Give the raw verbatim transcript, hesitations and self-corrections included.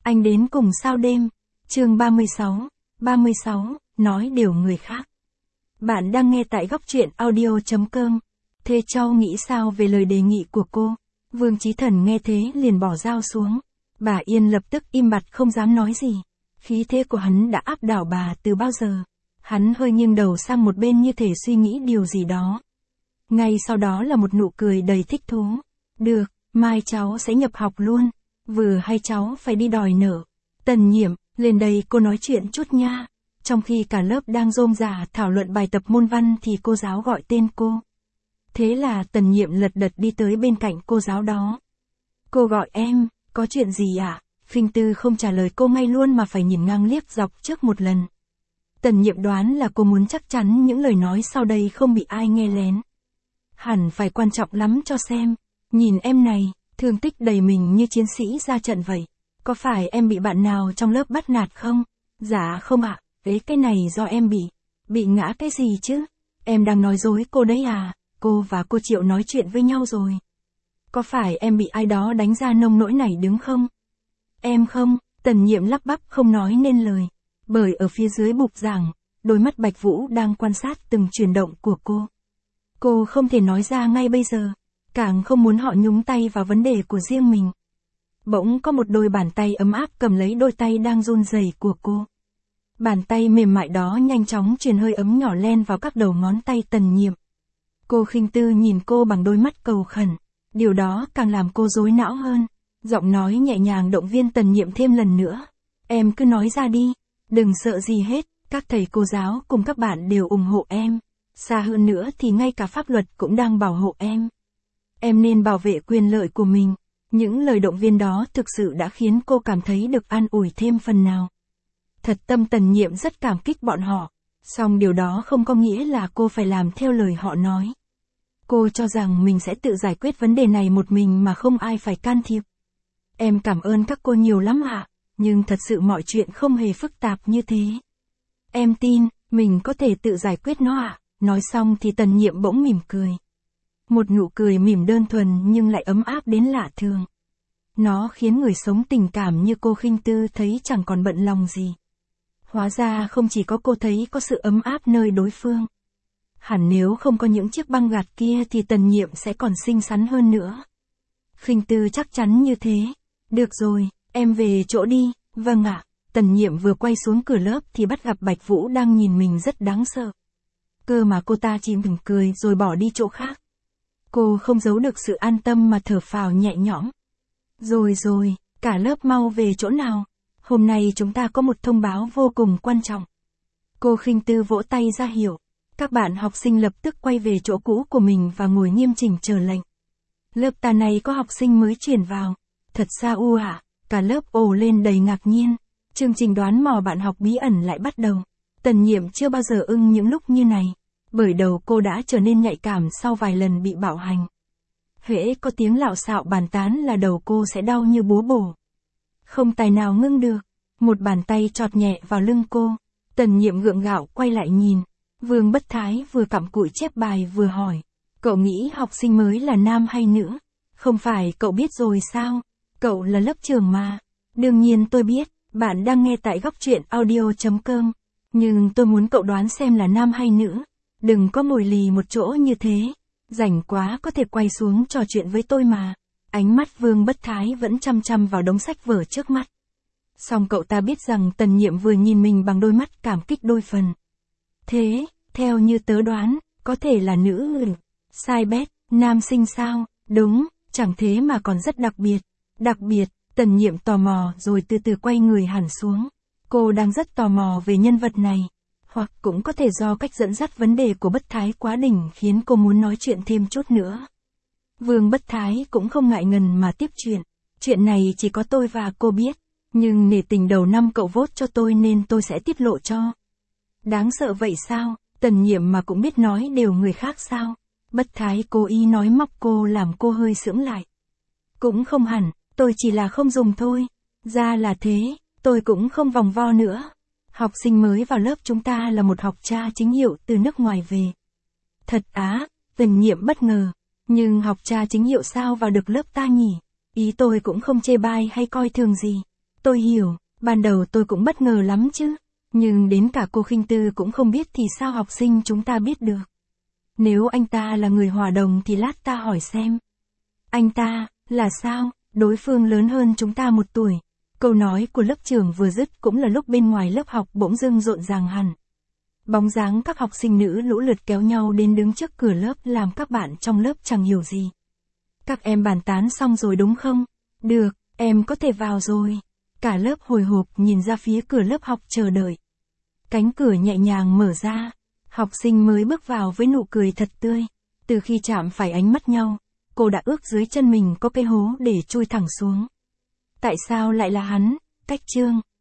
Anh đến cùng sao đêm. Chương ba mươi sáu. ba mươi sáu, nói điều người khác. Bạn đang nghe tại góc truyện audio chấm com. Thế Châu nghĩ sao về lời đề nghị của cô? Vương Chí Thần nghe thế liền bỏ dao xuống. Bà Yên lập tức im bặt không dám nói gì. Khí thế của hắn đã áp đảo bà từ bao giờ. Hắn hơi nghiêng đầu sang một bên như thể suy nghĩ điều gì đó. Ngay sau đó là một nụ cười đầy thích thú. Được, mai cháu sẽ nhập học luôn. Vừa hay cháu phải đi đòi nợ. Tần Nhiệm, lên đây cô nói chuyện chút nha. Trong khi cả lớp đang rôm rả thảo luận bài tập môn văn thì cô giáo gọi tên cô. Thế là Tần Nhiệm lật đật đi tới bên cạnh cô giáo đó. Cô gọi em, có chuyện gì ạ? À? Phinh Tư không trả lời cô ngay luôn mà phải nhìn ngang liếc dọc trước một lần. Tần Nhiệm đoán là cô muốn chắc chắn những lời nói sau đây không bị ai nghe lén. Hẳn phải quan trọng lắm cho xem. Nhìn em này, thương tích đầy mình như chiến sĩ ra trận vậy. Có phải em bị bạn nào trong lớp bắt nạt không? Dạ không ạ, ấy cái này do em bị. Bị ngã cái gì chứ? Em đang nói dối cô đấy à? Cô và cô Triệu nói chuyện với nhau rồi. Có phải em bị ai đó đánh ra nông nỗi này đứng không? Em không, Tần Nhiệm lắp bắp không nói nên lời. Bởi ở phía dưới bục giảng, đôi mắt Bạch Vũ đang quan sát từng chuyển động của cô. Cô không thể nói ra ngay bây giờ, càng không muốn họ nhúng tay vào vấn đề của riêng mình. Bỗng có một đôi bàn tay ấm áp cầm lấy đôi tay đang run rẩy của cô. Bàn tay mềm mại đó nhanh chóng truyền hơi ấm nhỏ len vào các đầu ngón tay Tần Nhiệm. Cô Khinh Tư nhìn cô bằng đôi mắt cầu khẩn, điều đó càng làm cô rối não hơn. Giọng nói nhẹ nhàng động viên Tần Nhiệm thêm lần nữa. Em cứ nói ra đi, đừng sợ gì hết, các thầy cô giáo cùng các bạn đều ủng hộ em. Xa hơn nữa thì ngay cả pháp luật cũng đang bảo hộ em. Em nên bảo vệ quyền lợi của mình. Những lời động viên đó thực sự đã khiến cô cảm thấy được an ủi thêm phần nào. Thật tâm Tần Nhiệm rất cảm kích bọn họ, song điều đó không có nghĩa là cô phải làm theo lời họ nói. Cô cho rằng mình sẽ tự giải quyết vấn đề này một mình mà không ai phải can thiệp. Em cảm ơn các cô nhiều lắm ạ, nhưng thật sự mọi chuyện không hề phức tạp như thế. Em tin, mình có thể tự giải quyết nó ạ. Nói xong thì Tần Nhiệm bỗng mỉm cười. Một nụ cười mỉm đơn thuần nhưng lại ấm áp đến lạ thường. Nó khiến người sống tình cảm như cô Khinh Tư thấy chẳng còn bận lòng gì. Hóa ra không chỉ có cô thấy có sự ấm áp nơi đối phương. Hẳn nếu không có những chiếc băng gạt kia thì Tần Nhiệm sẽ còn xinh xắn hơn nữa. Khinh Tư chắc chắn như thế. Được rồi, em về chỗ đi. Vâng ạ. Tần Nhiệm vừa quay xuống cửa lớp thì bắt gặp Bạch Vũ đang nhìn mình rất đáng sợ. Cơ mà cô ta chỉ mỉm cười rồi bỏ đi chỗ khác. Cô không giấu được sự an tâm mà thở phào nhẹ nhõm. Rồi rồi, cả lớp mau về chỗ nào. Hôm nay chúng ta có một thông báo vô cùng quan trọng. Cô Khinh Tư vỗ tay ra hiệu. Các bạn học sinh lập tức quay về chỗ cũ của mình và ngồi nghiêm chỉnh chờ lệnh. Lớp ta này có học sinh mới chuyển vào. Thật xa u ạ. Cả lớp ồ lên đầy ngạc nhiên. Chương trình đoán mò bạn học bí ẩn lại bắt đầu. Tần Nhiệm chưa bao giờ ưng những lúc như này. Bởi đầu cô đã trở nên nhạy cảm sau vài lần bị bạo hành. Hễ có tiếng lạo xạo bàn tán là đầu cô sẽ đau như búa bổ. Không tài nào ngưng được. Một bàn tay chọt nhẹ vào lưng cô. Tần Nhiệm gượng gạo quay lại nhìn. Vương Bất Thái vừa cặm cụi chép bài vừa hỏi. Cậu nghĩ học sinh mới là nam hay nữ? Không phải cậu biết rồi sao? Cậu là lớp trưởng mà. Đương nhiên tôi biết, bạn đang nghe tại góc truyện audio chấm com. Nhưng tôi muốn cậu đoán xem là nam hay nữ. Đừng có ngồi lì một chỗ như thế. Rảnh quá có thể quay xuống trò chuyện với tôi mà. Ánh mắt Vương Bất Thái vẫn chăm chăm vào đống sách vở trước mắt. Song cậu ta biết rằng Tần Nhiệm vừa nhìn mình bằng đôi mắt cảm kích đôi phần. Thế, theo như tớ đoán, có thể là nữ. Sai bét, nam sinh sao? Đúng, chẳng thế mà còn rất đặc biệt. Đặc biệt, Tần Nhiệm tò mò rồi từ từ quay người hẳn xuống. Cô đang rất tò mò về nhân vật này. Hoặc cũng có thể do cách dẫn dắt vấn đề của Bất Thái quá đỉnh khiến cô muốn nói chuyện thêm chút nữa. Vương Bất Thái cũng không ngại ngần mà tiếp chuyện. Chuyện này chỉ có tôi và cô biết. Nhưng nể tình đầu năm cậu vote cho tôi nên tôi sẽ tiết lộ cho. Đáng sợ vậy sao? Tần Nhiệm mà cũng biết nói đều người khác sao? Bất Thái cố ý nói móc cô làm cô hơi sững lại. Cũng không hẳn, tôi chỉ là không dùng thôi. Ra là thế, tôi cũng không vòng vo nữa. Học sinh mới vào lớp chúng ta là một học cha chính hiệu từ nước ngoài về. Thật á, Tần Nhiệm bất ngờ. Nhưng học cha chính hiệu sao vào được lớp ta nhỉ? Ý tôi cũng không chê bai hay coi thường gì. Tôi hiểu, ban đầu tôi cũng bất ngờ lắm chứ. Nhưng đến cả cô Khinh Tư cũng không biết thì sao học sinh chúng ta biết được. Nếu anh ta là người hòa đồng thì lát ta hỏi xem. Anh ta, là sao, đối phương lớn hơn chúng ta một tuổi. Câu nói của lớp trưởng vừa dứt cũng là lúc bên ngoài lớp học bỗng dưng rộn ràng hẳn. Bóng dáng các học sinh nữ lũ lượt kéo nhau đến đứng trước cửa lớp làm các bạn trong lớp chẳng hiểu gì. Các em bàn tán xong rồi đúng không? Được, em có thể vào rồi. Cả lớp hồi hộp nhìn ra phía cửa lớp học chờ đợi. Cánh cửa nhẹ nhàng mở ra. Học sinh mới bước vào với nụ cười thật tươi. Từ khi chạm phải ánh mắt nhau, cô đã ước dưới chân mình có cái hố để chui thẳng xuống. Tại sao lại là hắn? Cách Trương.